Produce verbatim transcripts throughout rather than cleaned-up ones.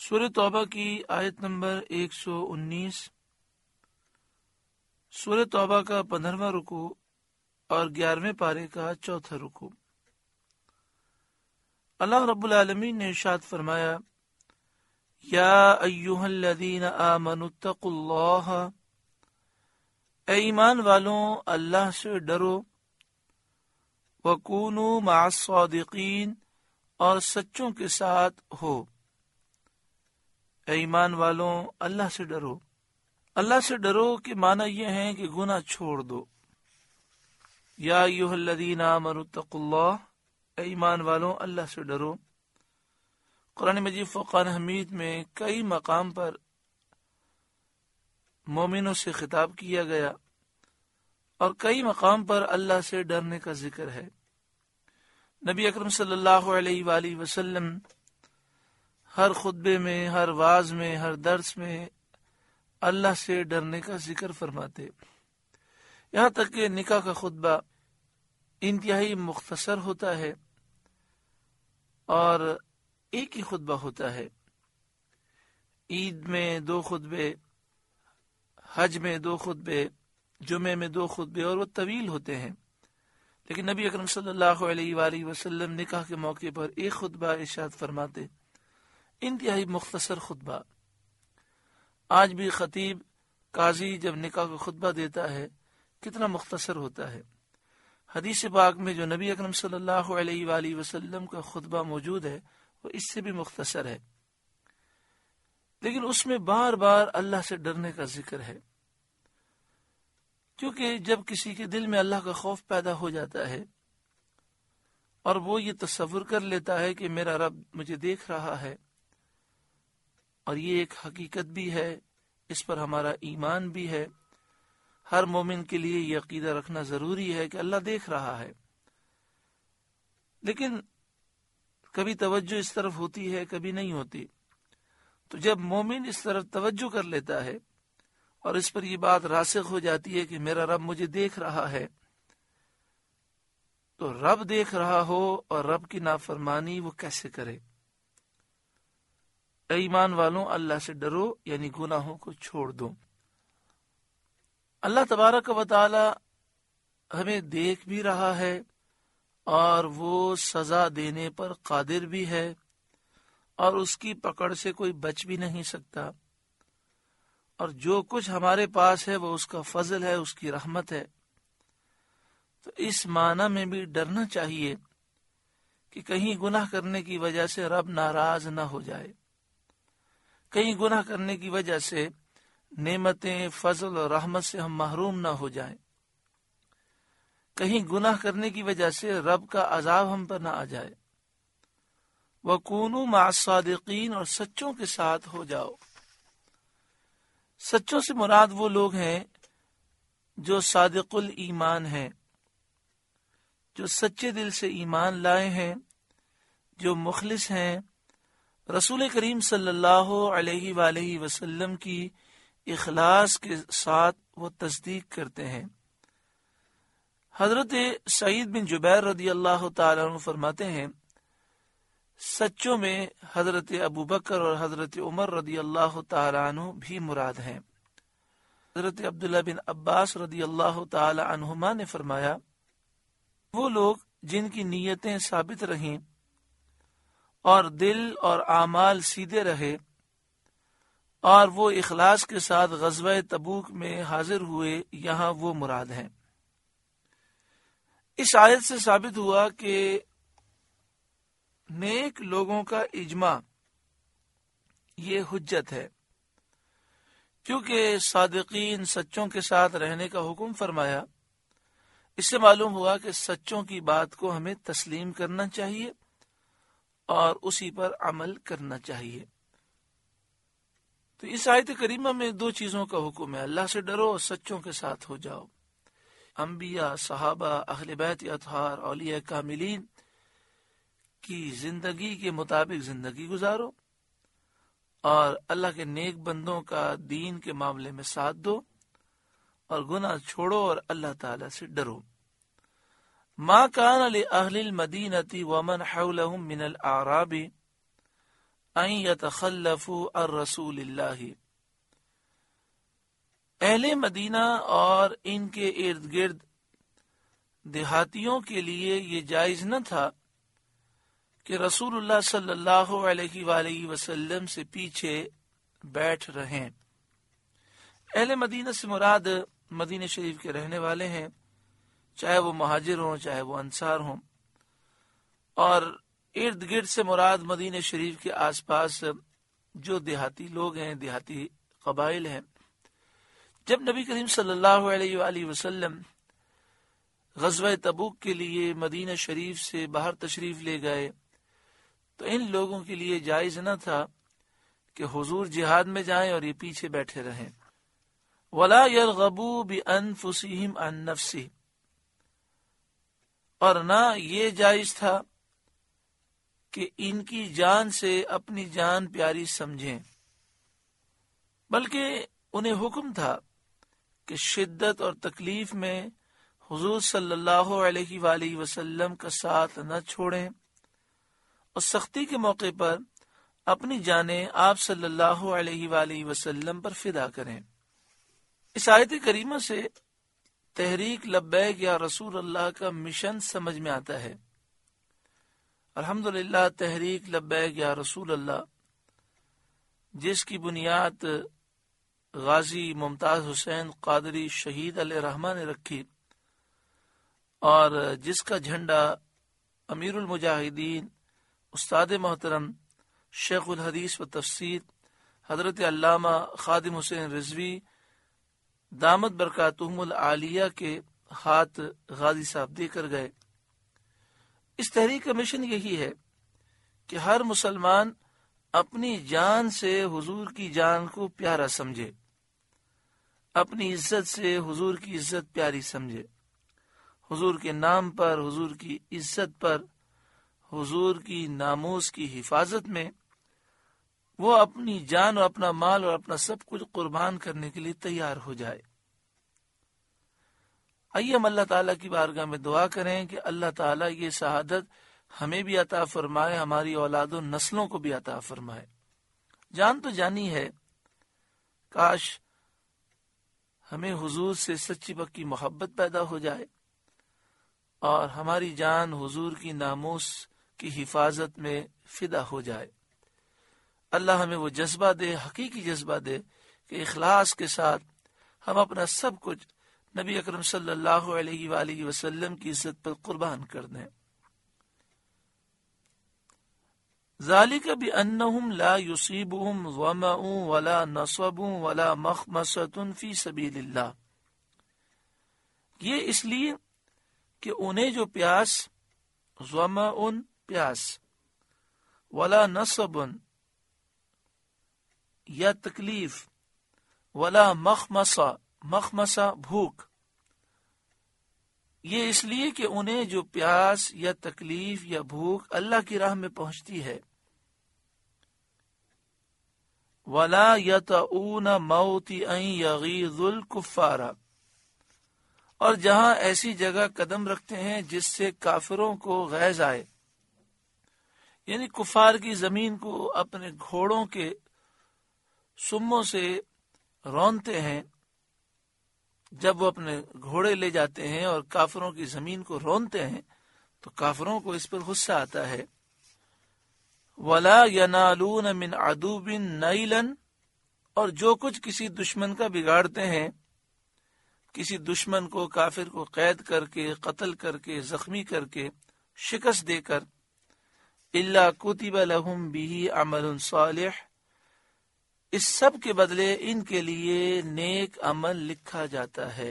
سورہ توبہ کی آیت نمبر ایک سو انیس، سورہ توبہ کا پندرہواں رکوع اور گیارہویں پارے کا چوتھا رکوع۔ اللہ رب العالمین نے ارشاد فرمایا، یا ایھا الذین آمنوا اتقوا اللہ، اے ایمان والوں اللہ سے ڈرو، وکونوا مع الصادقین، اور سچوں کے ساتھ ہو۔ اے ایمان والوں اللہ سے ڈرو، اللہ سے ڈرو کہ معنی یہ ہے کہ گناہ چھوڑ دو۔ یا ایھا الذین آمنوا اتقوا اللہ، اے ایمان والوں اللہ سے ڈرو۔ قرآن مجید فرقان حمید میں کئی مقام پر مومنوں سے خطاب کیا گیا اور کئی مقام پر اللہ سے ڈرنے کا ذکر ہے۔ نبی اکرم صلی اللہ علیہ وآلہ وسلم ہر خطبے میں، ہر واعظ میں، ہر درس میں اللہ سے ڈرنے کا ذکر فرماتے، یہاں تک کہ نکاح کا خطبہ انتہائی مختصر ہوتا ہے اور ایک ہی خطبہ ہوتا ہے۔ عید میں دو خطبے، حج میں دو خطبے، جمعے میں دو خطبے، اور وہ طویل ہوتے ہیں، لیکن نبی اکرم صلی اللہ علیہ وآلہ وسلم نکاح کے موقع پر ایک خطبہ ارشاد فرماتے، انتہائی مختصر خطبہ۔ آج بھی خطیب قاضی جب نکاح کا خطبہ دیتا ہے کتنا مختصر ہوتا ہے۔ حدیث پاک میں جو نبی اکرم صلی اللہ علیہ وآلہ وسلم کا خطبہ موجود ہے وہ اس سے بھی مختصر ہے، لیکن اس میں بار بار اللہ سے ڈرنے کا ذکر ہے، کیونکہ جب کسی کے دل میں اللہ کا خوف پیدا ہو جاتا ہے اور وہ یہ تصور کر لیتا ہے کہ میرا رب مجھے دیکھ رہا ہے، اور یہ ایک حقیقت بھی ہے، اس پر ہمارا ایمان بھی ہے، ہر مومن کے لیے یہ عقیدہ رکھنا ضروری ہے کہ اللہ دیکھ رہا ہے، لیکن کبھی توجہ اس طرف ہوتی ہے، کبھی نہیں ہوتی۔ تو جب مومن اس طرف توجہ کر لیتا ہے اور اس پر یہ بات راسخ ہو جاتی ہے کہ میرا رب مجھے دیکھ رہا ہے، تو رب دیکھ رہا ہو اور رب کی نافرمانی وہ کیسے کرے؟ اے ایمان والوں اللہ سے ڈرو، یعنی گناہوں کو چھوڑ دو۔ اللہ تبارک و تعالی ہمیں دیکھ بھی رہا ہے اور وہ سزا دینے پر قادر بھی ہے، اور اس کی پکڑ سے کوئی بچ بھی نہیں سکتا، اور جو کچھ ہمارے پاس ہے وہ اس کا فضل ہے، اس کی رحمت ہے۔ تو اس معنی میں بھی ڈرنا چاہیے کہ کہیں گناہ کرنے کی وجہ سے رب ناراض نہ ہو جائے، کہیں گناہ کرنے کی وجہ سے نعمتیں، فضل اور رحمت سے ہم محروم نہ ہو جائیں، کہیں گناہ کرنے کی وجہ سے رب کا عذاب ہم پر نہ آ جائے۔ وَكُونُوا مَعَ الصَّادِقِينَ، اور سچوں کے ساتھ ہو جاؤ۔ سچوں سے مراد وہ لوگ ہیں جو صادق الایمان ہیں، جو سچے دل سے ایمان لائے ہیں، جو مخلص ہیں، رسول کریم صلی اللہ علیہ وآلہ وسلم کی اخلاص کے ساتھ وہ تصدیق کرتے ہیں۔ حضرت سعید بن جبیر رضی اللہ تعالیٰ عنہ فرماتے ہیں، سچوں میں حضرت ابو بکر اور حضرت عمر رضی اللہ تعالیٰ عنہ بھی مراد ہیں۔ حضرت عبداللہ بن عباس رضی اللہ تعالیٰ عنہما نے فرمایا، وہ لوگ جن کی نیتیں ثابت رہیں اور دل اور اعمال سیدھے رہے اور وہ اخلاص کے ساتھ غزوہ تبوک میں حاضر ہوئے، یہاں وہ مراد ہیں۔ اس آیت سے ثابت ہوا کہ نیک لوگوں کا اجماع یہ حجت ہے، کیونکہ صادقین سچوں کے ساتھ رہنے کا حکم فرمایا۔ اس سے معلوم ہوا کہ سچوں کی بات کو ہمیں تسلیم کرنا چاہیے اور اسی پر عمل کرنا چاہیے۔ تو اس آیت کریمہ میں دو چیزوں کا حکم ہے، اللہ سے ڈرو اور سچوں کے ساتھ ہو جاؤ۔ انبیاء، صحابہ، اہل بیت اطہار، اولیاء کاملین کی زندگی کے مطابق زندگی گزارو اور اللہ کے نیک بندوں کا دین کے معاملے میں ساتھ دو اور گناہ چھوڑو اور اللہ تعالی سے ڈرو۔ ما کان لأہل المدینۃ ومن حولهم من الاعراب ان یتخلفوا عن رسول اللہ، اہل مدینہ اور ان کے ارد گرد دیہاتیوں کے لیے یہ جائز نہ تھا کہ رسول اللہ صلی اللہ علیہ وآلہ وسلم سے پیچھے بیٹھ رہیں۔ اہل مدینہ سے مراد مدینہ شریف کے رہنے والے ہیں، چاہے وہ مہاجر ہوں چاہے وہ انصار ہوں، اور ارد گرد سے مراد مدینہ شریف کے آس پاس جو دیہاتی لوگ ہیں، دیہاتی قبائل ہیں۔ جب نبی کریم صلی اللہ علیہ وآلہ وسلم غزوہ تبوک کے لیے مدینہ شریف سے باہر تشریف لے گئے تو ان لوگوں کے لیے جائز نہ تھا کہ حضور جہاد میں جائیں اور یہ پیچھے بیٹھے رہیں۔ وَلَا يَرْغَبُوا بِأَنفُسِهِمْ عَن نَفْسِهِ، اور نہ یہ جائز تھا کہ ان کی جان سے اپنی جان پیاری سمجھیں، بلکہ انہیں حکم تھا کہ شدت اور تکلیف میں حضور صلی اللہ علیہ وآلہ وسلم کا ساتھ نہ چھوڑیں اور سختی کے موقع پر اپنی جانیں آپ صلی اللہ علیہ وآلہ وسلم پر فدا کریں۔ اس آیت کریمہ سے تحریک لبیک یا رسول اللہ کا مشن سمجھ میں آتا ہے۔ الحمدللہ تحریک لبیک یا رسول اللہ، جس کی بنیاد غازی ممتاز حسین قادری شہید علیہ رحمہ نے رکھی اور جس کا جھنڈا امیر المجاہدین استاد محترم شیخ الحدیث و تفسیر حضرت علامہ خادم حسین رضوی دامت برکاتہم العالیہ کے ہاتھ غازی صاحب دے کر گئے۔ اس تحریک کا مشن یہی ہے کہ ہر مسلمان اپنی جان سے حضور کی جان کو پیارا سمجھے، اپنی عزت سے حضور کی عزت پیاری سمجھے، حضور کے نام پر، حضور کی عزت پر، حضور کی ناموس کی حفاظت میں وہ اپنی جان اور اپنا مال اور اپنا سب کچھ قربان کرنے کے لیے تیار ہو جائے۔ آئیے ہم اللہ تعالیٰ کی بارگاہ میں دعا کریں کہ اللہ تعالیٰ یہ شہادت ہمیں بھی عطا فرمائے، ہماری اولاد و نسلوں کو بھی عطا فرمائے۔ جان تو جانی ہے، کاش ہمیں حضور سے سچی پکی محبت پیدا ہو جائے اور ہماری جان حضور کی ناموس کی حفاظت میں فدا ہو جائے۔ اللہ ہمیں وہ جذبہ دے، حقیقی جذبہ دے کہ اخلاص کے ساتھ ہم اپنا سب کچھ نبی اکرم صلی اللہ علیہ وآلہ وسلم کی عزت پر قربان کر دیں۔ ذالک بأنہم لا یصیبہم ظمأ ولا نصب ولا مخمصۃ فی سبیل اللہ، یہ اس لیے کہ انہیں جو پیاس، ظمأ پیاس، ولا نصب یا تکلیف، ولا مخمصہ مخمصہ بھوک، یہ اس لیے کہ انہیں جو پیاس یا تکلیف یا بھوک اللہ کی راہ میں پہنچتی ہے۔ ولا یطؤون موطئا یغیظ الکفار، اور جہاں ایسی جگہ قدم رکھتے ہیں جس سے کافروں کو غیظ آئے، یعنی کفار کی زمین کو اپنے گھوڑوں کے سموں سے رونتے ہیں۔ جب وہ اپنے گھوڑے لے جاتے ہیں اور کافروں کی زمین کو رونتے ہیں تو کافروں کو اس پر غصہ آتا ہے۔ وَلَا يَنَالُونَ مِنْ عَدُوٍ نَيْلًا، اور جو کچھ کسی دشمن کا بگاڑتے ہیں، کسی دشمن کو، کافر کو قید کر کے، قتل کر کے، زخمی کر کے، شکست دے کر، إِلَّا كُتِبَ لَهُمْ بِهِ عَمَلٌ صَالِحٌ، اس سب کے بدلے ان کے لیے نیک عمل لکھا جاتا ہے۔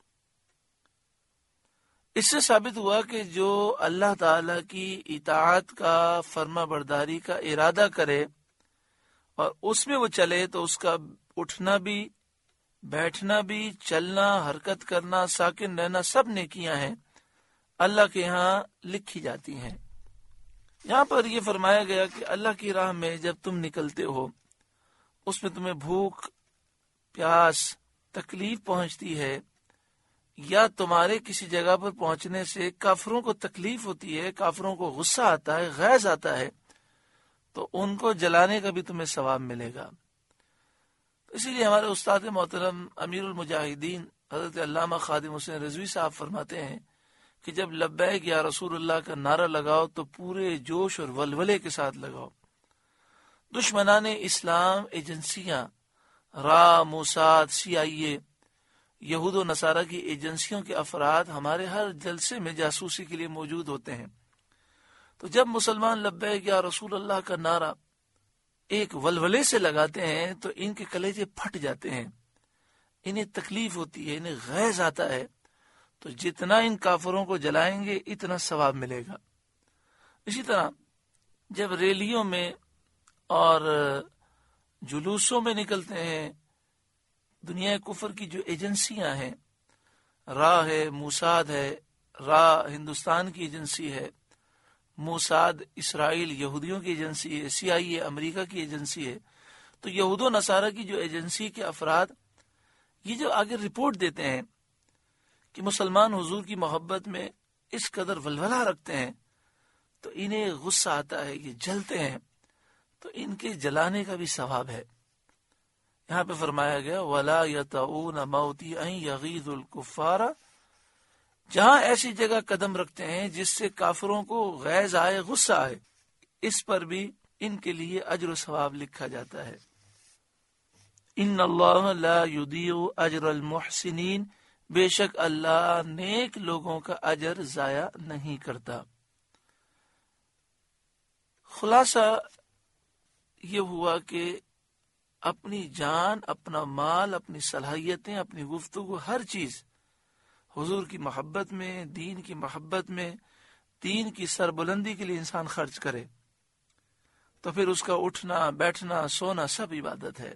اس سے ثابت ہوا کہ جو اللہ تعالی کی اطاعت کا، فرما برداری کا ارادہ کرے اور اس میں وہ چلے تو اس کا اٹھنا بھی، بیٹھنا بھی، چلنا، حرکت کرنا، ساکن رہنا، سب نیکیاں ہیں، اللہ کے ہاں لکھی جاتی ہیں۔ یہاں پر یہ فرمایا گیا کہ اللہ کی راہ میں جب تم نکلتے ہو، اس میں تمہیں بھوک، پیاس، تکلیف پہنچتی ہے، یا تمہارے کسی جگہ پر پہنچنے سے کافروں کو تکلیف ہوتی ہے، کافروں کو غصہ آتا ہے، غیظ آتا ہے، تو ان کو جلانے کا بھی تمہیں ثواب ملے گا۔ اسی لیے ہمارے استاد محترم امیر المجاہدین حضرت علامہ خادم حسین رضوی صاحب فرماتے ہیں کہ جب لبیک یا رسول اللہ کا نعرہ لگاؤ تو پورے جوش اور ولولے کے ساتھ لگاؤ۔ دشمنان اسلام ایجنسیاں، را، موساد، سی آئی اے، یہود و نصارہ کی ایجنسیوں کے افراد ہمارے ہر جلسے میں جاسوسی کے لیے موجود ہوتے ہیں۔ تو جب مسلمان لبیک یا رسول اللہ کا نعرہ ایک ولولے سے لگاتے ہیں تو ان کے کلیجے پھٹ جاتے ہیں، انہیں تکلیف ہوتی ہے، انہیں غیظ آتا ہے، تو جتنا ان کافروں کو جلائیں گے اتنا ثواب ملے گا۔ اسی طرح جب ریلیوں میں اور جلوسوں میں نکلتے ہیں، دنیا کفر کی جو ایجنسیاں ہیں، را ہے، موساد ہے، را ہندوستان کی ایجنسی ہے، موساد اسرائیل یہودیوں کی ایجنسی ہے، سی آئی اے امریکہ کی ایجنسی ہے، تو یہود و نصارہ کی جو ایجنسی کے افراد یہ جو آگے رپورٹ دیتے ہیں کہ مسلمان حضور کی محبت میں اس قدر ولولہ رکھتے ہیں تو انہیں غصہ آتا ہے، یہ جلتے ہیں، تو ان کے جلانے کا بھی ثواب ہے۔ یہاں پہ فرمایا گیا وَلَا يَطَعُونَ مَوْطِئًا يَغِيظُ الْكُفَّارَ، جہاں ایسی جگہ قدم رکھتے ہیں جس سے کافروں کو غیظ آئے، غصہ آئے، اس پر بھی ان کے لیے اجر و ثواب لکھا جاتا ہے۔ ان اللہ لا یضیع اجر المحسنین، بے شک اللہ نیک لوگوں کا اجر ضائع نہیں کرتا۔ خلاصہ یہ ہوا کہ اپنی جان، اپنا مال، اپنی صلاحیتیں، اپنی گفتگو، ہر چیز حضور کی محبت میں، دین کی محبت میں، دین کی سربلندی کے لیے انسان خرچ کرے تو پھر اس کا اٹھنا، بیٹھنا، سونا سب عبادت ہے۔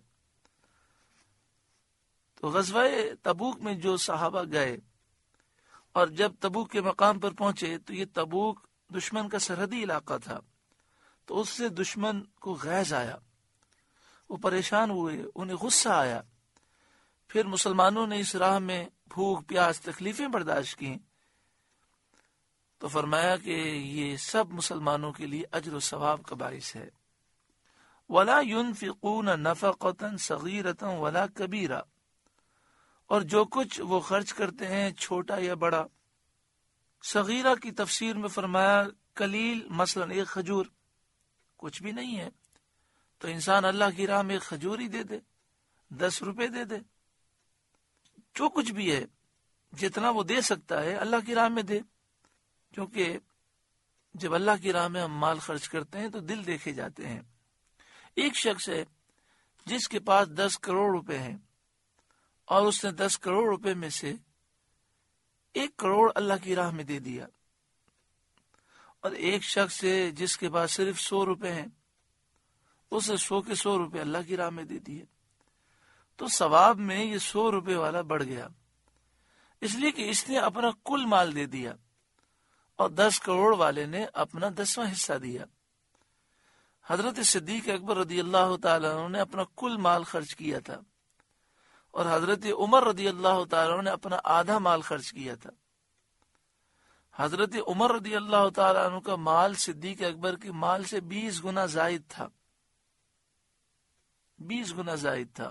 تو غزوہ تبوک میں جو صحابہ گئے اور جب تبوک کے مقام پر پہنچے تو یہ تبوک دشمن کا سرحدی علاقہ تھا، تو اس سے دشمن کو غیظ آیا، وہ پریشان ہوئے، انہیں غصہ آیا۔ پھر مسلمانوں نے اس راہ میں بھوک، پیاس، تکلیفیں برداشت کی، تو فرمایا کہ یہ سب مسلمانوں کے لیے اجر و ثواب کا باعث ہے۔ وَلَا يُنْفِقُونَ نَفَقَةً صَغِيرَةً وَلَا كَبِيرَةً، اور جو کچھ وہ خرچ کرتے ہیں چھوٹا یا بڑا۔ صغیرہ کی تفسیر میں فرمایا قلیل، مثلا ایک کھجور کچھ بھی نہیں ہے، تو انسان اللہ کی راہ میں ایک کھجور ہی دے دے، دس روپے دے دے، جو کچھ بھی ہے جتنا وہ دے سکتا ہے اللہ کی راہ میں دے، کیونکہ جب اللہ کی راہ میں ہم مال خرچ کرتے ہیں تو دل دیکھے جاتے ہیں۔ ایک شخص ہے جس کے پاس دس کروڑ روپے ہیں اور اس نے دس کروڑ روپے میں سے ایک کروڑ اللہ کی راہ میں دے دیا، اور ایک شخص ہے جس کے پاس صرف سو روپے ہیں، اس نے سو کے سو روپے اللہ کی راہ میں دے دیے، تو ثواب میں یہ سو روپے والا بڑھ گیا، اس لیے کہ اس نے اپنا کل مال دے دیا اور دس کروڑ والے نے اپنا دسواں حصہ دیا۔ حضرت صدیق اکبر رضی اللہ تعالیٰ عنہ نے اپنا کل مال خرچ کیا تھا، اور حضرت عمر رضی اللہ تعالیٰ عنہ نے اپنا آدھا مال خرچ کیا تھا۔ حضرت عمر رضی اللہ تعالیٰ عنہ کا مال صدیق اکبر کے مال سے بیس گنا زائد تھا، بیس گنا زائد تھا۔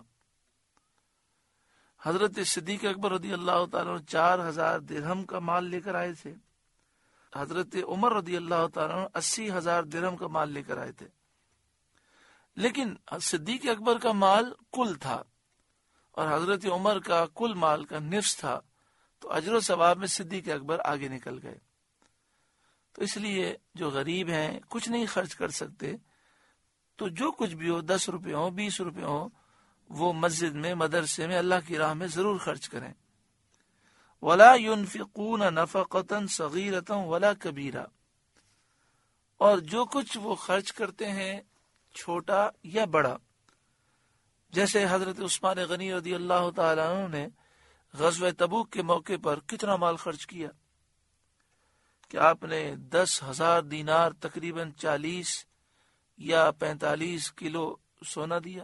حضرت صدیق اکبر رضی اللہ تعالیٰ عنہ چار ہزار درہم کا مال لے کر آئے تھے، حضرت عمر رضی اللہ تعالیٰ عنہ اسی ہزار درہم کا مال لے کر آئے تھے، لیکن صدیق اکبر کا مال کل تھا اور حضرت عمر کا کل مال کا نصف تھا، تو اجر و ثواب میں صدیق اکبر آگے نکل گئے۔ تو اس لیے جو غریب ہیں، کچھ نہیں خرچ کر سکتے، تو جو کچھ بھی ہو، دس روپے ہو، بیس روپے ہو، وہ مسجد میں، مدرسے میں، اللہ کی راہ میں ضرور خرچ کریں۔ وَلَا يُنْفِقُونَ نَفَقَةً صَغِيرَةً وَلَا كَبِيرَةً، اور جو کچھ وہ خرچ کرتے ہیں چھوٹا یا بڑا، جیسے حضرت عثمان غنی رضی اللہ تعالیٰ عنہ نے غزوہ تبوک کے موقع پر کتنا مال خرچ کیا کہ آپ نے دس ہزار دینار، تقریباً چالیس یا پینتالیس کلو سونا دیا،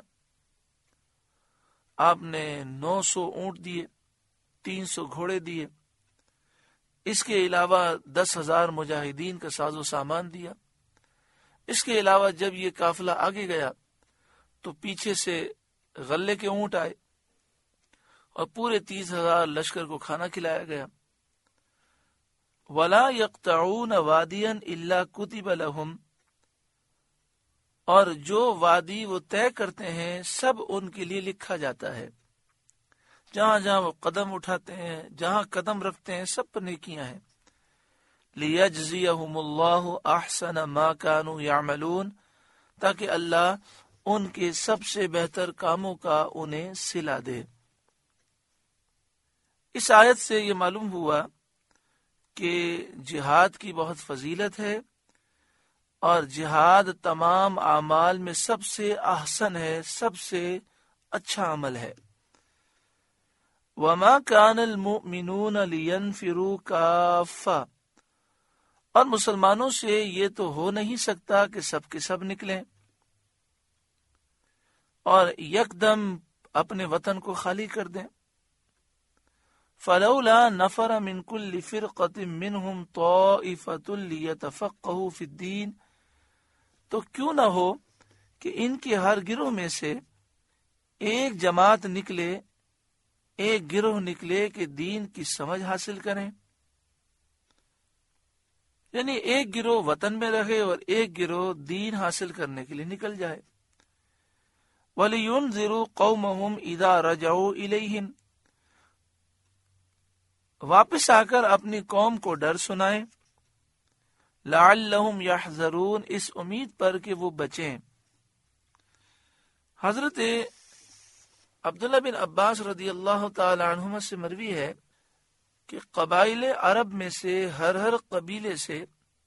آپ نے نو سو اونٹ دیے، تین سو گھوڑے دیے، اس کے علاوہ دس ہزار مجاہدین کا ساز و سامان دیا، اس کے علاوہ جب یہ قافلہ آگے گیا تو پیچھے سے غلے کے اونٹ آئے اور پورے تیس ہزار لشکر کو کھانا کھلایا گیا. وَلَا يَقْطَعُونَ وَادِيًا إِلَّا كُتِبَ لَهُمْ، اور جو وادی وہ طے کرتے ہیں سب ان کے لیے لکھا جاتا ہے. جہاں جہاں وہ قدم اٹھاتے ہیں، جہاں قدم رکھتے ہیں، سب پر نیکیاں ہیں. لِيَجْزِيَهُمُ اللَّهُ أَحْسَنَ مَا كَانُوا يَعْمَلُونَ، تاکہ اللہ ان کے سب سے بہتر کاموں کا انہیں صلہ دے. اس آیت سے یہ معلوم ہوا کہ جہاد کی بہت فضیلت ہے، اور جہاد تمام اعمال میں سب سے احسن ہے، سب سے اچھا عمل ہے. وَمَا كَانَ الْمُؤْمِنُونَ لِيَنْفِرُوا كَافَّةً، اور مسلمانوں سے یہ تو ہو نہیں سکتا کہ سب کے سب نکلیں اور یکدم اپنے وطن کو خالی کر دیں. فَلَوْلَا نَفَرَ مِنْ كُلِّ فِرْقَةٍ مِّنْهُمْ طَائِفَةٌ لِيَتَفَقَّهُوا فِي الدِّينِ، تو کیوں نہ ہو کہ ان کے ہر گروہ میں سے ایک جماعت نکلے، ایک گروہ نکلے کہ دین کی سمجھ حاصل کریں. یعنی ایک گروہ وطن میں رہے اور ایک گروہ دین حاصل کرنے کے لیے نکل جائے. وَلِيُنذِرُوا قَوْمَهُمْ إِذَا رَجَعُوا إِلَيْهِمْ، واپس آ کر اپنی قوم کو ڈر سنائیں. لَعَلَّهُمْ يَحْذَرُونَ، اس امید پر کہ وہ بچیں. حضرت عبداللہ بن عباس رضی اللہ تعالی عنہما سے مروی ہے کہ قبائل عرب میں سے ہر ہر قبیلے سے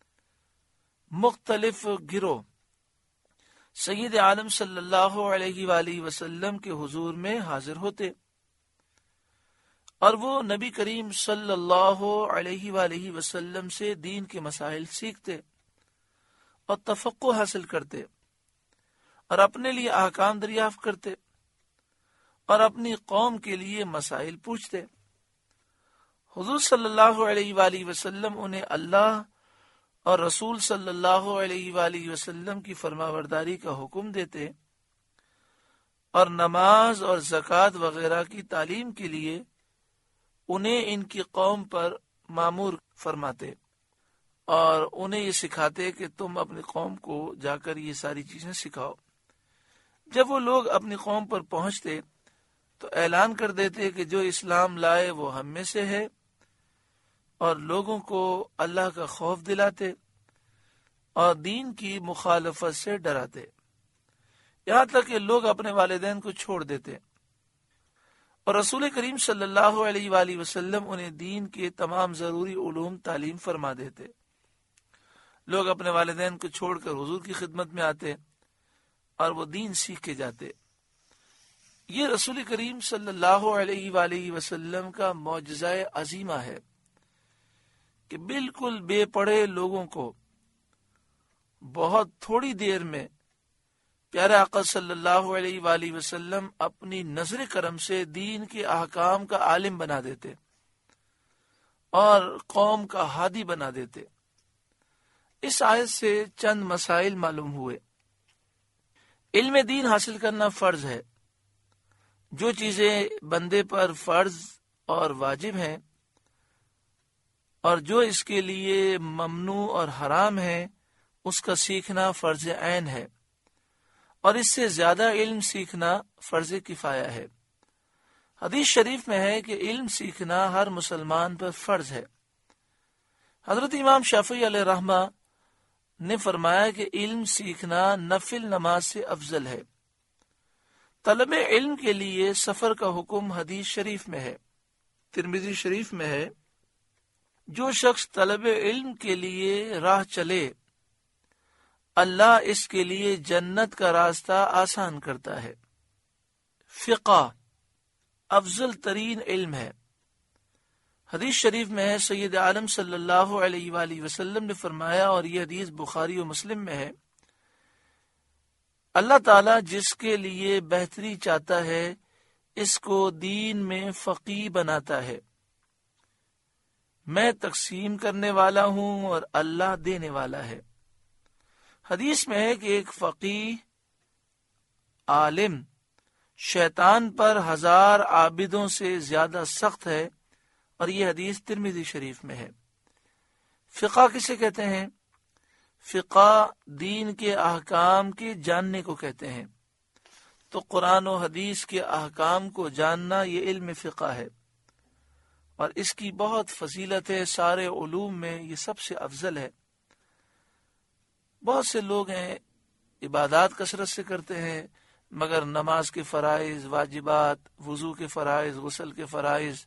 مختلف گروہ سید عالم صلی اللہ علیہ وآلہ وسلم کے حضور میں حاضر ہوتے، اور وہ نبی کریم صلی اللہ علیہ وآلہ وسلم سے دین کے مسائل سیکھتے اور تفقہ حاصل کرتے اور اپنے لیے احکام دریافت کرتے اور اپنی قوم کے لیے مسائل پوچھتے. حضور صلی اللہ علیہ وآلہ وسلم انہیں اللہ اور رسول صلی اللہ علیہ وآلہ وسلم کی فرمانبرداری کا حکم دیتے اور نماز اور زکوٰۃ وغیرہ کی تعلیم کے لیے انہیں ان کی قوم پر مامور فرماتے اور انہیں یہ سکھاتے کہ تم اپنی قوم کو جا کر یہ ساری چیزیں سکھاؤ. جب وہ لوگ اپنی قوم پر پہنچتے تو اعلان کر دیتے کہ جو اسلام لائے وہ ہم میں سے ہے، اور لوگوں کو اللہ کا خوف دلاتے اور دین کی مخالفت سے ڈراتے، یہاں تک کہ لوگ اپنے والدین کو چھوڑ دیتے. اور رسول کریم صلی اللہ علیہ وآلہ وسلم انہیں دین کے تمام ضروری علوم تعلیم فرما دیتے. لوگ اپنے والدین کو چھوڑ کر حضور کی خدمت میں آتے اور وہ دین سیکھ کے جاتے. یہ رسول کریم صلی اللہ علیہ وآلہ وسلم کا معجزہ عظیمہ ہے کہ بالکل بے پڑھے لوگوں کو بہت تھوڑی دیر میں پیارے آقا صلی اللہ علیہ وآلہ وسلم اپنی نظر کرم سے دین کے احکام کا عالم بنا دیتے اور قوم کا ہادی بنا دیتے. اس آیت سے چند مسائل معلوم ہوئے. علم دین حاصل کرنا فرض ہے. جو چیزیں بندے پر فرض اور واجب ہیں اور جو اس کے لیے ممنوع اور حرام ہے اس کا سیکھنا فرض عین ہے، اور اس سے زیادہ علم سیکھنا فرض کفایہ ہے. حدیث شریف میں ہے کہ علم سیکھنا ہر مسلمان پر فرض ہے. حضرت امام شافعی علیہ رحمہ نے فرمایا کہ علم سیکھنا نفل نماز سے افضل ہے. طلب علم کے لیے سفر کا حکم حدیث شریف میں ہے. ترمذی شریف میں ہے جو شخص طلب علم کے لیے راہ چلے اللہ اس کے لیے جنت کا راستہ آسان کرتا ہے. فقہ افضل ترین علم ہے. حدیث شریف میں ہے سید عالم صلی اللہ علیہ وآلہ وسلم نے فرمایا، اور یہ حدیث بخاری و مسلم میں ہے، اللہ تعالیٰ جس کے لیے بہتری چاہتا ہے اس کو دین میں فقیہ بناتا ہے. میں تقسیم کرنے والا ہوں اور اللہ دینے والا ہے. حدیث میں ہے کہ ایک فقیہ عالم شیطان پر ہزار عابدوں سے زیادہ سخت ہے، اور یہ حدیث ترمذی شریف میں ہے۔ فقہ کسے کہتے ہیں؟ فقہ دین کے احکام کے جاننے کو کہتے ہیں، تو قرآن و حدیث کے احکام کو جاننا یہ علم فقہ ہے، اور اس کی بہت فضیلت ہے، سارے علوم میں یہ سب سے افضل ہے۔ بہت سے لوگ ہیں عبادات کثرت سے کرتے ہیں، مگر نماز کے فرائض، واجبات، وضو کے فرائض، غسل کے فرائض،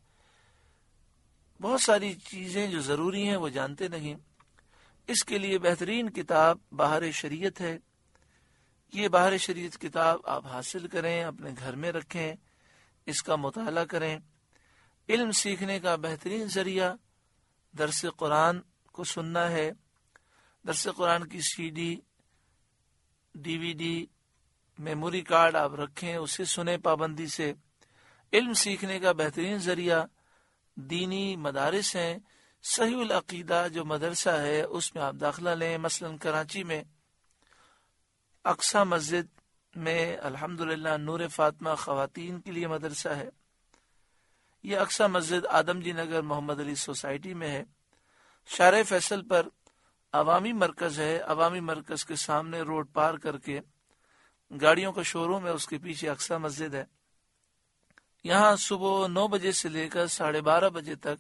بہت ساری چیزیں جو ضروری ہیں وہ جانتے نہیں۔ اس کے لیے بہترین کتاب بہار شریعت ہے۔ یہ بہار شریعت کتاب آپ حاصل کریں، اپنے گھر میں رکھیں، اس کا مطالعہ کریں۔ علم سیکھنے کا بہترین ذریعہ درس قرآن کو سننا ہے۔ درس قرآن کی C D, D V D, memory card آپ رکھیں، اسے سنیں پابندی سے۔ علم سیکھنے کا بہترین ذریعہ دینی مدارس ہیں۔ صحیح العقیدہ جو مدرسہ ہے اس میں آپ داخلہ لیں۔ مثلا کراچی میں اقصی مسجد میں الحمدللہ نور فاطمہ خواتین کے لیے مدرسہ ہے۔ یہ اقصی مسجد آدم جی نگر محمد علی سوسائٹی میں ہے۔ شارع فیصل پر عوامی مرکز ہے، عوامی مرکز کے سامنے روڈ پار کر کے گاڑیوں کا شو روم ہے، اس کے پیچھے اقصی مسجد ہے۔ یہاں صبح نو بجے سے لے کر ساڑھے بارہ بجے تک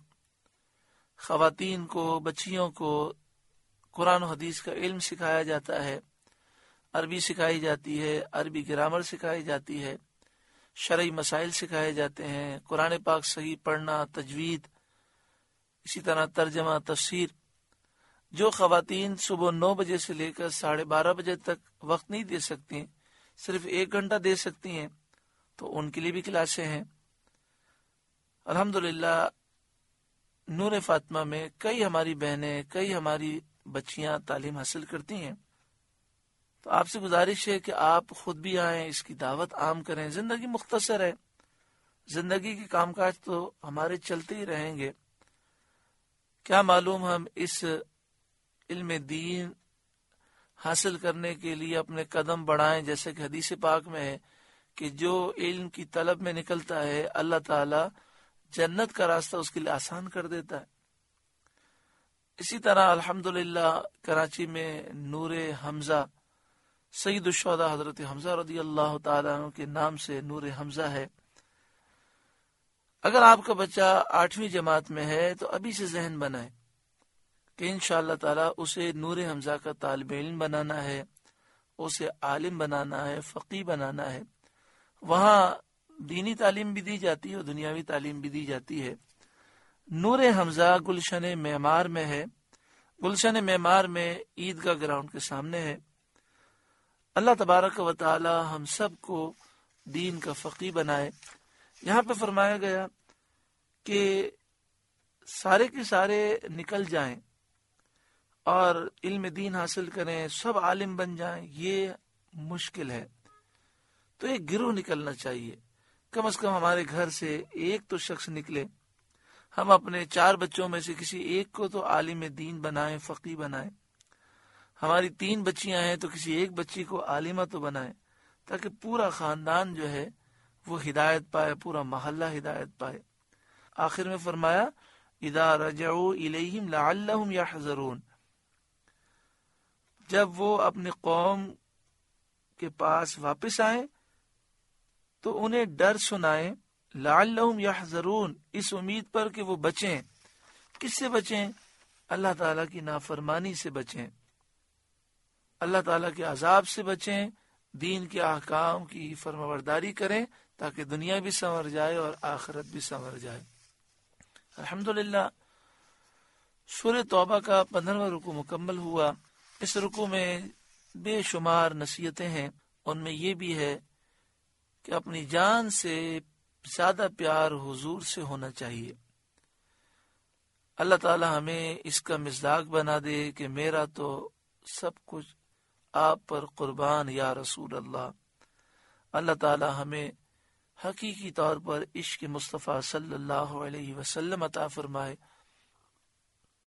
خواتین کو، بچیوں کو قرآن و حدیث کا علم سکھایا جاتا ہے، عربی سکھائی جاتی ہے، عربی گرامر سکھائی جاتی ہے، شرعی مسائل سکھائے جاتے ہیں، قرآن پاک صحیح پڑھنا، تجوید، اسی طرح ترجمہ، تفسیر۔ جو خواتین صبح نو بجے سے لے کر ساڑھے بارہ بجے تک وقت نہیں دے سکتی، صرف ایک گھنٹہ دے سکتی ہیں، تو ان کے لیے بھی کلاسیں ہیں۔ الحمدللہ نور فاطمہ میں کئی ہماری بہنیں، کئی ہماری بچیاں تعلیم حاصل کرتی ہیں۔ تو آپ سے گزارش ہے کہ آپ خود بھی آئیں، اس کی دعوت عام کریں۔ زندگی مختصر ہے، زندگی کے کام کاج تو ہمارے چلتے ہی رہیں گے، کیا معلوم ہم اس علم دین حاصل کرنے کے لیے اپنے قدم بڑھائیں۔ جیسے کہ حدیث پاک میں ہے کہ جو علم کی طلب میں نکلتا ہے اللہ تعالی جنت کا راستہ اس کے لیے آسان کر دیتا ہے۔ اسی طرح الحمدللہ کراچی میں نور حمزہ، سید الشہداء حضرت حمزہ رضی اللہ تعالیٰ عنہ کے نام سے نور حمزہ ہے۔ اگر آپ کا بچہ آٹھویں جماعت میں ہے تو ابھی سے ذہن بنائے کہ انشاءاللہ تعالیٰ اسے نور حمزہ کا طالب علم بنانا ہے، اسے عالم بنانا ہے، فقیہ بنانا ہے۔ وہاں دینی تعلیم بھی دی جاتی ہے اور دنیاوی تعلیم بھی دی جاتی ہے۔ نور حمزہ گلشن معمار میں ہے، گلشن معمار میں عیدگاہ گراؤنڈ کے سامنے ہے۔ اللہ تبارک و تعالی ہم سب کو دین کا فقیہ بنائے۔ یہاں پہ فرمایا گیا کہ سارے کے سارے نکل جائیں اور علم دین حاصل کریں، سب عالم بن جائیں، یہ مشکل ہے۔ تو ایک گروہ نکلنا چاہیے، کم از کم ہمارے گھر سے ایک تو شخص نکلے۔ ہم اپنے چار بچوں میں سے کسی ایک کو تو عالم دین بنائیں، فقیہ بنائیں۔ ہماری تین بچیاں ہیں تو کسی ایک بچی کو عالمہ تو بنائیں، تاکہ پورا خاندان جو ہے وہ ہدایت پائے، پورا محلہ ہدایت پائے۔ آخر میں فرمایا اذا رجعوا الیہم لعلہم یحذرون، جب وہ اپنی قوم کے پاس واپس آئیں تو انہیں ڈر سنائیں، لعلہم یحذرون، اس امید پر کہ وہ بچیں۔ کس سے بچیں؟ اللہ تعالیٰ کی نافرمانی سے بچیں، اللہ تعالیٰ کے عذاب سے بچیں، دین کے احکام کی فرمانبرداری کریں تاکہ دنیا بھی سنور جائے اور آخرت بھی سنور جائے۔ الحمدللہ سورہ توبہ کا پندرہواں رکوع مکمل ہوا۔ اس رکوع میں بے شمار نصیحتیں ہیں، ان میں یہ بھی ہے کہ اپنی جان سے زیادہ پیار حضور سے ہونا چاہیے۔ اللہ تعالی ہمیں اس کا مصداق بنا دے کہ میرا تو سب کچھ آپ پر قربان یا رسول اللہ۔ اللہ تعالی ہمیں حقیقی طور پر عشق مصطفیٰ صلی اللہ علیہ وسلم عطا فرمائے۔